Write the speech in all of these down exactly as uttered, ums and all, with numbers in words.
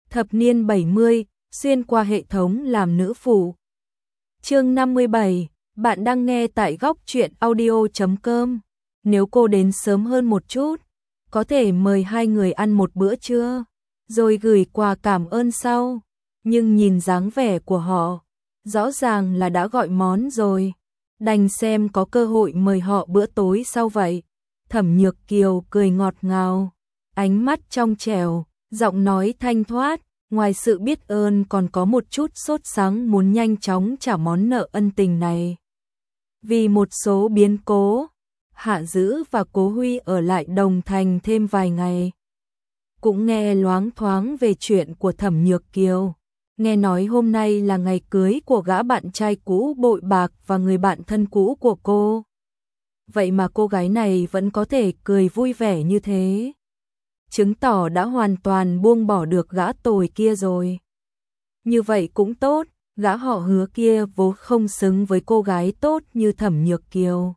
Thập niên bảy mươi, xuyên qua hệ thống làm nữ phụ. Chương năm mươi bảy, bạn đang nghe tại góc truyện audio chấm com. Nếu cô đến sớm hơn một chút, có thể mời hai người ăn một bữa trưa, rồi gửi quà cảm ơn sau. Nhưng nhìn dáng vẻ của họ, rõ ràng là đã gọi món rồi. Đành xem có cơ hội mời họ bữa tối sau vậy. Thẩm Nhược Kiều cười ngọt ngào, ánh mắt trong trẻo, giọng nói thanh thoát, ngoài sự biết ơn còn có một chút sốt sắng muốn nhanh chóng trả món nợ ân tình này. Vì một số biến cố, Hạ Dữ và Cố Huy ở lại Đồng Thành thêm vài ngày. Cũng nghe loáng thoáng về chuyện của Thẩm Nhược Kiều. Nghe nói hôm nay là ngày cưới của gã bạn trai cũ bội bạc và người bạn thân cũ của cô. Vậy mà cô gái này vẫn có thể cười vui vẻ như thế, chứng tỏ đã hoàn toàn buông bỏ được gã tồi kia rồi. Như vậy cũng tốt, gã họ Hứa kia vốn không xứng với cô gái tốt như Thẩm Nhược Kiều.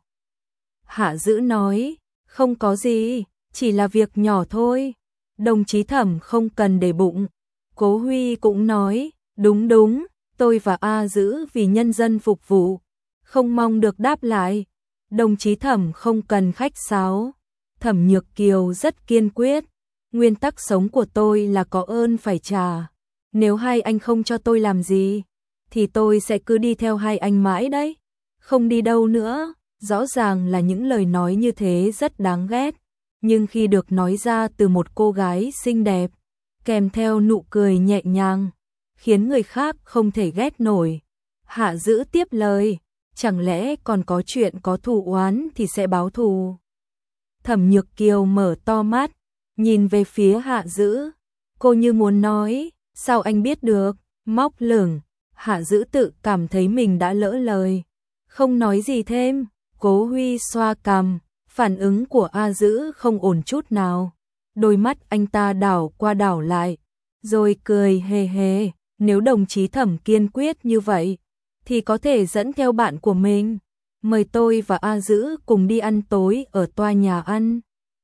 Hạ Dữ nói, không có gì, chỉ là việc nhỏ thôi, đồng chí Thẩm không cần để bụng. Cố Huy cũng nói, đúng đúng, tôi và A Dữ vì nhân dân phục vụ, không mong được đáp lại. Đồng chí Thẩm không cần khách sáo. Thẩm Nhược Kiều rất kiên quyết, nguyên tắc sống của tôi là có ơn phải trả. Nếu hai anh không cho tôi làm gì, thì tôi sẽ cứ đi theo hai anh mãi đấy, không đi đâu nữa. Rõ ràng là những lời nói như thế rất đáng ghét, nhưng khi được nói ra từ một cô gái xinh đẹp, kèm theo nụ cười nhẹ nhàng, khiến người khác không thể ghét nổi. Hạ Dữ tiếp lời, chẳng lẽ còn có chuyện có thù oán thì sẽ báo thù. Thẩm Nhược Kiều mở to mắt, nhìn về phía Hạ Dữ, cô như muốn nói, sao anh biết được, móc lửng. Hạ Dữ tự cảm thấy mình đã lỡ lời, không nói gì thêm. Cố Huy xoa cằm, phản ứng của A Dữ không ổn chút nào. Đôi mắt anh ta đảo qua đảo lại, rồi cười hề hề, nếu đồng chí Thẩm kiên quyết như vậy, thì có thể dẫn theo bạn của mình, mời tôi và A Dữ cùng đi ăn tối ở tòa nhà ăn.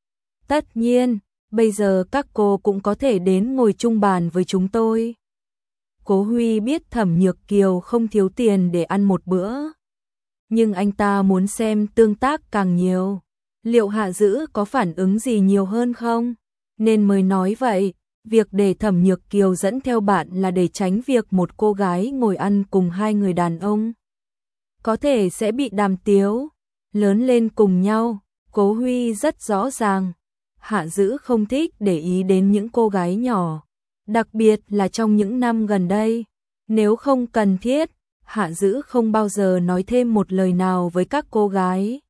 Tất nhiên, bây giờ các cô cũng có thể đến ngồi chung bàn với chúng tôi. Cố Huy biết Thẩm Nhược Kiều không thiếu tiền để ăn một bữa, nhưng anh ta muốn xem tương tác càng nhiều. Liệu Hạ Dữ có phản ứng gì nhiều hơn không? Nên mới nói vậy, việc để Thẩm Nhược Kiều dẫn theo bạn là để tránh việc một cô gái ngồi ăn cùng hai người đàn ông có thể sẽ bị đàm tiếu. Lớn lên cùng nhau, Cố Huy rất rõ ràng, Hạ Dữ không thích để ý đến những cô gái nhỏ, đặc biệt là trong những năm gần đây. Nếu không cần thiết, Hạ Dữ không bao giờ nói thêm một lời nào với các cô gái.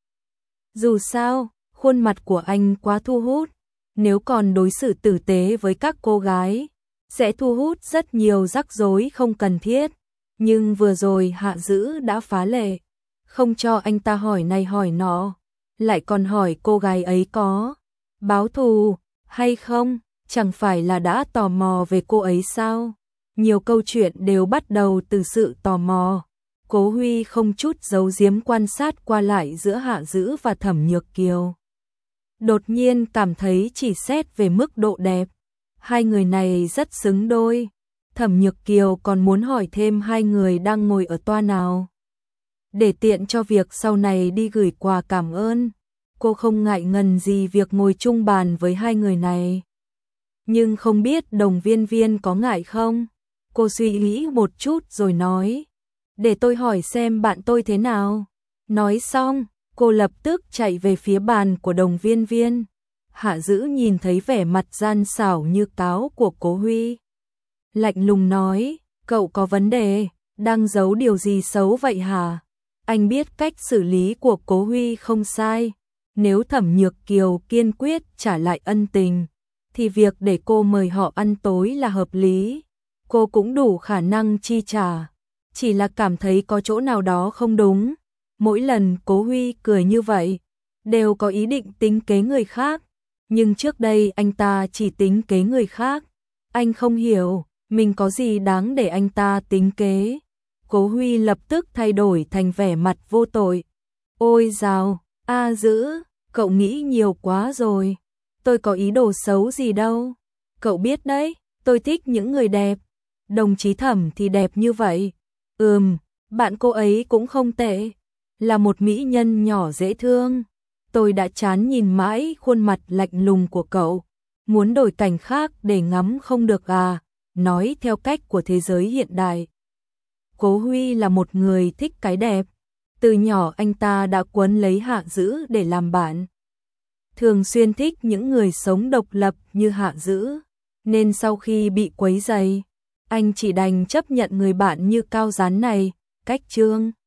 Dù sao, khuôn mặt của anh quá thu hút, nếu còn đối xử tử tế với các cô gái, sẽ thu hút rất nhiều rắc rối không cần thiết. Nhưng vừa rồi Hạ Dữ đã phá lệ, không cho anh ta hỏi này hỏi nọ, lại còn hỏi cô gái ấy có báo thù hay không, chẳng phải là đã tò mò về cô ấy sao? Nhiều câu chuyện đều bắt đầu từ sự tò mò. Cố Huy không chút giấu giếm quan sát qua lại giữa Hạ Dữ và Thẩm Nhược Kiều. Đột nhiên cảm thấy chỉ xét về mức độ đẹp, hai người này rất xứng đôi. Thẩm Nhược Kiều còn muốn hỏi thêm hai người đang ngồi ở toa nào, để tiện cho việc sau này đi gửi quà cảm ơn. Cô không ngại ngần gì việc ngồi chung bàn với hai người này. Nhưng không biết Đồng Viên Viên có ngại không? Cô suy nghĩ một chút rồi nói, để tôi hỏi xem bạn tôi thế nào. Nói xong, cô lập tức chạy về phía bàn của Đồng Viên Viên. Hạ Dữ nhìn thấy vẻ mặt gian xảo như cáo của Cố Huy, lạnh lùng nói, cậu có vấn đề, đang giấu điều gì xấu vậy hả? Anh biết cách xử lý của Cố Huy không sai. Nếu Thẩm Nhược Kiều kiên quyết trả lại ân tình, thì việc để cô mời họ ăn tối là hợp lý. Cô cũng đủ khả năng chi trả, chỉ là cảm thấy có chỗ nào đó không đúng. Mỗi lần Cố Huy cười như vậy, đều có ý định tính kế người khác, nhưng trước đây anh ta chỉ tính kế người khác. Anh không hiểu, mình có gì đáng để anh ta tính kế. Cố Huy lập tức thay đổi thành vẻ mặt vô tội. Ôi dào, A Dữ, cậu nghĩ nhiều quá rồi. Tôi có ý đồ xấu gì đâu. Cậu biết đấy, Tôi thích những người đẹp. Đồng chí Thẩm thì đẹp như vậy. Ừm, bạn cô ấy cũng không tệ. Là một mỹ nhân nhỏ dễ thương. Tôi đã chán nhìn mãi khuôn mặt lạnh lùng của cậu. Muốn đổi cảnh khác để ngắm không được à? Nói theo cách của thế giới hiện đại. Cố Huy là một người thích cái đẹp. Từ nhỏ anh ta đã quấn lấy Hạ Dữ để làm bạn. Thường xuyên thích những người sống độc lập như Hạ Dữ. Nên sau khi bị quấy rầy, anh chỉ đành chấp nhận người bạn như Cao Gián này. Cách Trương